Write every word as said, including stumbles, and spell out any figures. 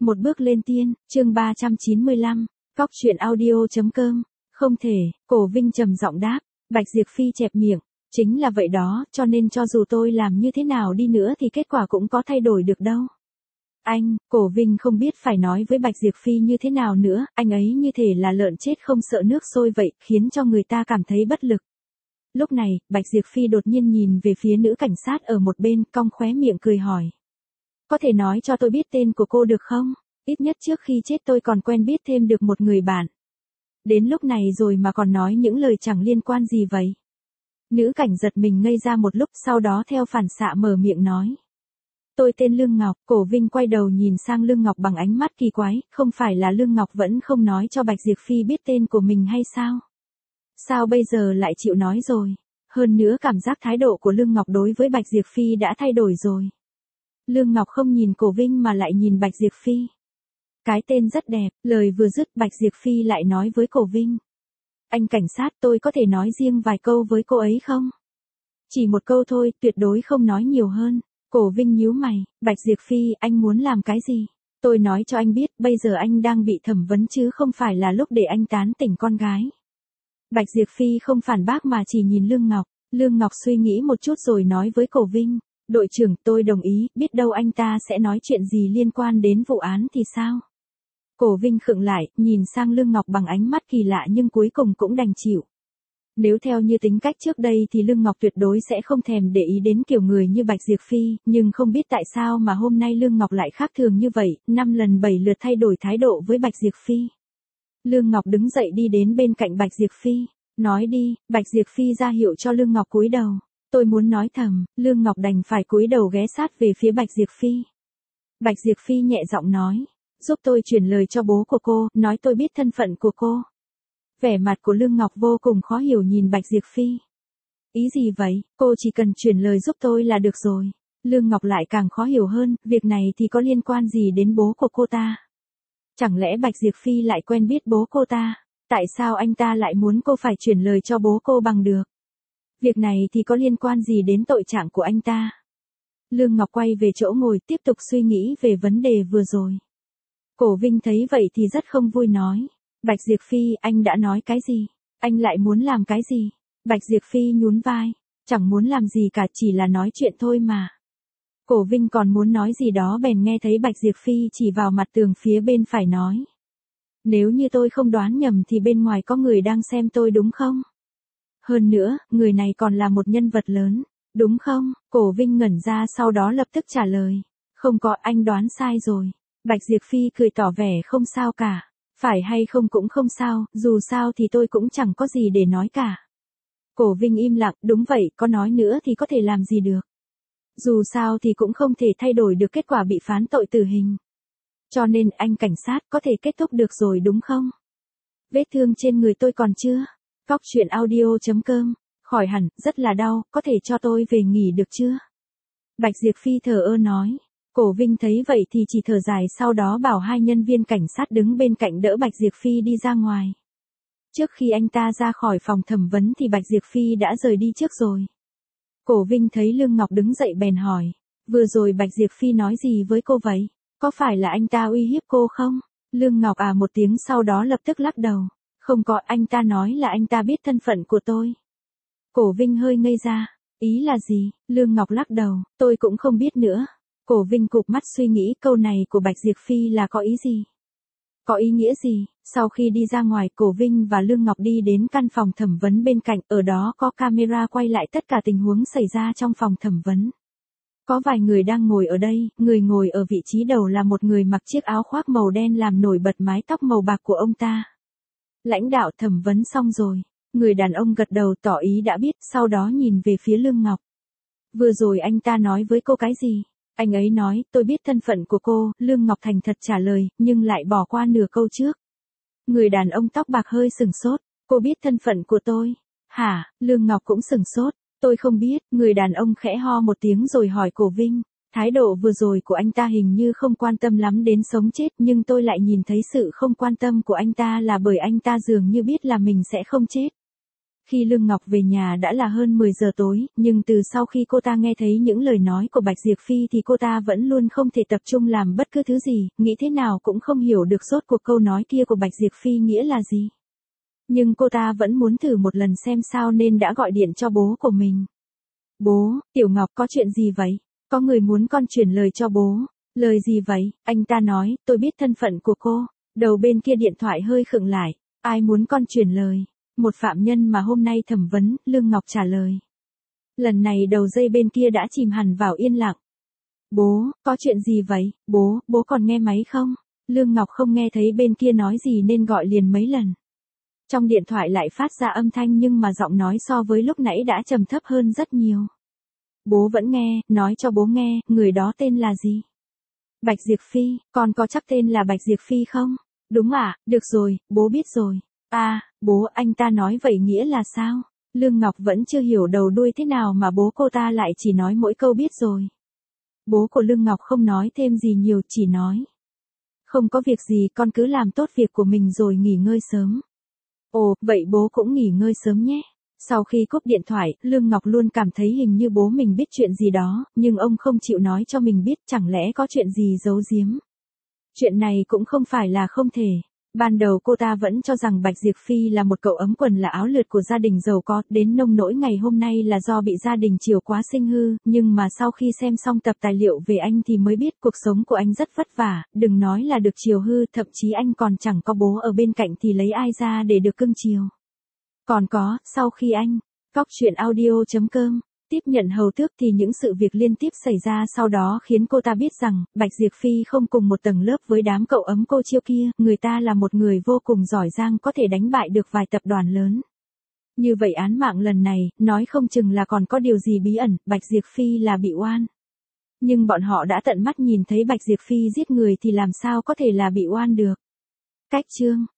Một bước lên tiên, chương ba trăm chín mươi lăm, Cóc truyện audio.com, không thể, Cổ Vinh trầm giọng đáp, Bạch Diệp Phi chẹp miệng, chính là vậy đó, cho nên cho dù tôi làm như thế nào đi nữa thì kết quả cũng có thay đổi được đâu. Anh, Cổ Vinh không biết phải nói với Bạch Diệp Phi như thế nào nữa, anh ấy như thể là lợn chết không sợ nước sôi vậy, khiến cho người ta cảm thấy bất lực. Lúc này, Bạch Diệp Phi đột nhiên nhìn về phía nữ cảnh sát ở một bên, cong khóe miệng cười hỏi. Có thể nói cho tôi biết tên của cô được không? Ít nhất trước khi chết tôi còn quen biết thêm được một người bạn. Đến lúc này rồi mà còn nói những lời chẳng liên quan gì vậy? Nữ cảnh giật mình ngây ra một lúc, sau đó theo phản xạ mở miệng nói. Tôi tên Lương Ngọc. Cổ Vinh quay đầu nhìn sang Lương Ngọc bằng ánh mắt kỳ quái, không phải là Lương Ngọc vẫn không nói cho Bạch Diệp Phi biết tên của mình hay sao? Sao bây giờ lại chịu nói rồi? Hơn nữa cảm giác thái độ của Lương Ngọc đối với Bạch Diệp Phi đã thay đổi rồi. Lương Ngọc không nhìn Cổ Vinh mà lại nhìn Bạch Diệp Phi. Cái tên rất đẹp, lời vừa dứt Bạch Diệp Phi lại nói với Cổ Vinh. Anh cảnh sát, tôi có thể nói riêng vài câu với cô ấy không? Chỉ một câu thôi, tuyệt đối không nói nhiều hơn. Cổ Vinh nhíu mày, Bạch Diệp Phi, anh muốn làm cái gì? Tôi nói cho anh biết, bây giờ anh đang bị thẩm vấn chứ không phải là lúc để anh tán tỉnh con gái. Bạch Diệp Phi không phản bác mà chỉ nhìn Lương Ngọc. Lương Ngọc suy nghĩ một chút rồi nói với Cổ Vinh. Đội trưởng, tôi đồng ý, biết đâu anh ta sẽ nói chuyện gì liên quan đến vụ án thì sao? Cổ Vinh khựng lại, nhìn sang Lương Ngọc bằng ánh mắt kỳ lạ nhưng cuối cùng cũng đành chịu. Nếu theo như tính cách trước đây thì Lương Ngọc tuyệt đối sẽ không thèm để ý đến kiểu người như Bạch Diệp Phi, nhưng không biết tại sao mà hôm nay Lương Ngọc lại khác thường như vậy, năm lần bảy lượt thay đổi thái độ với Bạch Diệp Phi. Lương Ngọc đứng dậy đi đến bên cạnh Bạch Diệp Phi, nói đi. Bạch Diệp Phi ra hiệu cho Lương Ngọc cúi đầu. Tôi muốn nói thầm, Lương Ngọc đành phải cúi đầu ghé sát về phía Bạch Diệp Phi. Bạch Diệp Phi nhẹ giọng nói, giúp tôi truyền lời cho bố của cô, nói tôi biết thân phận của cô. Vẻ mặt của Lương Ngọc vô cùng khó hiểu nhìn Bạch Diệp Phi. Ý gì vậy, cô chỉ cần truyền lời giúp tôi là được rồi. Lương Ngọc lại càng khó hiểu hơn, việc này thì có liên quan gì đến bố của cô ta? Chẳng lẽ Bạch Diệp Phi lại quen biết bố cô ta? Tại sao anh ta lại muốn cô phải truyền lời cho bố cô bằng được? Việc này thì có liên quan gì đến tội trạng của anh ta? Lương Ngọc quay về chỗ ngồi tiếp tục suy nghĩ về vấn đề vừa rồi. Cổ Vinh thấy vậy thì rất không vui nói. Bạch Diệp Phi, anh đã nói cái gì? Anh lại muốn làm cái gì? Bạch Diệp Phi nhún vai. Chẳng muốn làm gì cả, chỉ là nói chuyện thôi mà. Cổ Vinh còn muốn nói gì đó bèn nghe thấy Bạch Diệp Phi chỉ vào mặt tường phía bên phải nói. Nếu như tôi không đoán nhầm thì bên ngoài có người đang xem tôi đúng không? Hơn nữa, người này còn là một nhân vật lớn, đúng không? Cổ Vinh ngẩn ra sau đó lập tức trả lời. Không có, anh đoán sai rồi. Bạch Diệp Phi cười tỏ vẻ không sao cả. Phải hay không cũng không sao, dù sao thì tôi cũng chẳng có gì để nói cả. Cổ Vinh im lặng, đúng vậy, có nói nữa thì có thể làm gì được. Dù sao thì cũng không thể thay đổi được kết quả bị phán tội tử hình. Cho nên anh cảnh sát có thể kết thúc được rồi đúng không? Vết thương trên người tôi còn chưa? Cóc truyện audio.com, khỏi hẳn, rất là đau, có thể cho tôi về nghỉ được chưa? Bạch Diệp Phi thờ ơ nói. Cổ Vinh thấy vậy thì chỉ thở dài sau đó bảo hai nhân viên cảnh sát đứng bên cạnh đỡ Bạch Diệp Phi đi ra ngoài. Trước khi anh ta ra khỏi phòng thẩm vấn thì Bạch Diệp Phi đã rời đi trước rồi. Cổ Vinh thấy Lương Ngọc đứng dậy bèn hỏi. Vừa rồi Bạch Diệp Phi nói gì với cô vậy? Có phải là anh ta uy hiếp cô không? Lương Ngọc à một tiếng sau đó lập tức lắc đầu. Không có, anh ta nói là anh ta biết thân phận của tôi. Cổ Vinh hơi ngây ra. Ý là gì? Lương Ngọc lắc đầu. Tôi cũng không biết nữa. Cổ Vinh cụp mắt suy nghĩ câu này của Bạch Diệp Phi là có ý gì? Có ý nghĩa gì? Sau khi đi ra ngoài, Cổ Vinh và Lương Ngọc đi đến căn phòng thẩm vấn bên cạnh, ở đó có camera quay lại tất cả tình huống xảy ra trong phòng thẩm vấn. Có vài người đang ngồi ở đây, người ngồi ở vị trí đầu là một người mặc chiếc áo khoác màu đen làm nổi bật mái tóc màu bạc của ông ta. Lãnh đạo thẩm vấn xong rồi. Người đàn ông gật đầu tỏ ý đã biết, sau đó nhìn về phía Lương Ngọc. Vừa rồi anh ta nói với cô cái gì? Anh ấy nói, tôi biết thân phận của cô, Lương Ngọc thành thật trả lời, nhưng lại bỏ qua nửa câu trước. Người đàn ông tóc bạc hơi sừng sốt, cô biết thân phận của tôi. Hả, Lương Ngọc cũng sừng sốt, tôi không biết, người đàn ông khẽ ho một tiếng rồi hỏi Cổ Vinh. Thái độ vừa rồi của anh ta hình như không quan tâm lắm đến sống chết, nhưng tôi lại nhìn thấy sự không quan tâm của anh ta là bởi anh ta dường như biết là mình sẽ không chết. Khi Lương Ngọc về nhà đã là hơn mười giờ tối, nhưng từ sau khi cô ta nghe thấy những lời nói của Bạch Diệp Phi thì cô ta vẫn luôn không thể tập trung làm bất cứ thứ gì, nghĩ thế nào cũng không hiểu được rốt cuộc câu nói kia của Bạch Diệp Phi nghĩa là gì. Nhưng cô ta vẫn muốn thử một lần xem sao nên đã gọi điện cho bố của mình. Bố, Tiểu Ngọc có chuyện gì vậy? Có người muốn con chuyển lời cho bố. Lời gì vậy? Anh ta nói, tôi biết thân phận của cô. Đầu bên kia điện thoại hơi khựng lại. Ai muốn con chuyển lời? Một phạm nhân mà hôm nay thẩm vấn, Lương Ngọc trả lời. Lần này đầu dây bên kia đã chìm hẳn vào yên lặng. Bố, có chuyện gì vậy? Bố, bố còn nghe máy không? Lương Ngọc không nghe thấy bên kia nói gì nên gọi liền mấy lần. Trong điện thoại lại phát ra âm thanh nhưng mà giọng nói so với lúc nãy đã trầm thấp hơn rất nhiều. Bố vẫn nghe, nói cho bố nghe, người đó tên là gì? Bạch Diệp Phi, con có chắc tên là Bạch Diệp Phi không? Đúng ạ, à, được rồi, bố biết rồi. À, bố, anh ta nói vậy nghĩa là sao? Lương Ngọc vẫn chưa hiểu đầu đuôi thế nào mà bố cô ta lại chỉ nói mỗi câu biết rồi. Bố của Lương Ngọc không nói thêm gì nhiều, chỉ nói. Không có việc gì, con cứ làm tốt việc của mình rồi nghỉ ngơi sớm. Ồ, vậy bố cũng nghỉ ngơi sớm nhé. Sau khi cúp điện thoại, Lương Ngọc luôn cảm thấy hình như bố mình biết chuyện gì đó, nhưng ông không chịu nói cho mình biết, chẳng lẽ có chuyện gì giấu giếm. Chuyện này cũng không phải là không thể. Ban đầu cô ta vẫn cho rằng Bạch Diệp Phi là một cậu ấm quần là áo lượt của gia đình giàu có, đến nông nỗi ngày hôm nay là do bị gia đình chiều quá sinh hư, nhưng mà sau khi xem xong tập tài liệu về anh thì mới biết cuộc sống của anh rất vất vả, đừng nói là được chiều hư, thậm chí anh còn chẳng có bố ở bên cạnh thì lấy ai ra để được cưng chiều. Còn có, sau khi anh, Cóc Truyện Audio chấm com tiếp nhận hầu tước thì những sự việc liên tiếp xảy ra sau đó khiến cô ta biết rằng, Bạch Diệp Phi không cùng một tầng lớp với đám cậu ấm cô chiêu kia, người ta là một người vô cùng giỏi giang có thể đánh bại được vài tập đoàn lớn. Như vậy án mạng lần này, nói không chừng là còn có điều gì bí ẩn, Bạch Diệp Phi là bị oan. Nhưng bọn họ đã tận mắt nhìn thấy Bạch Diệp Phi giết người thì làm sao có thể là bị oan được. Cách chương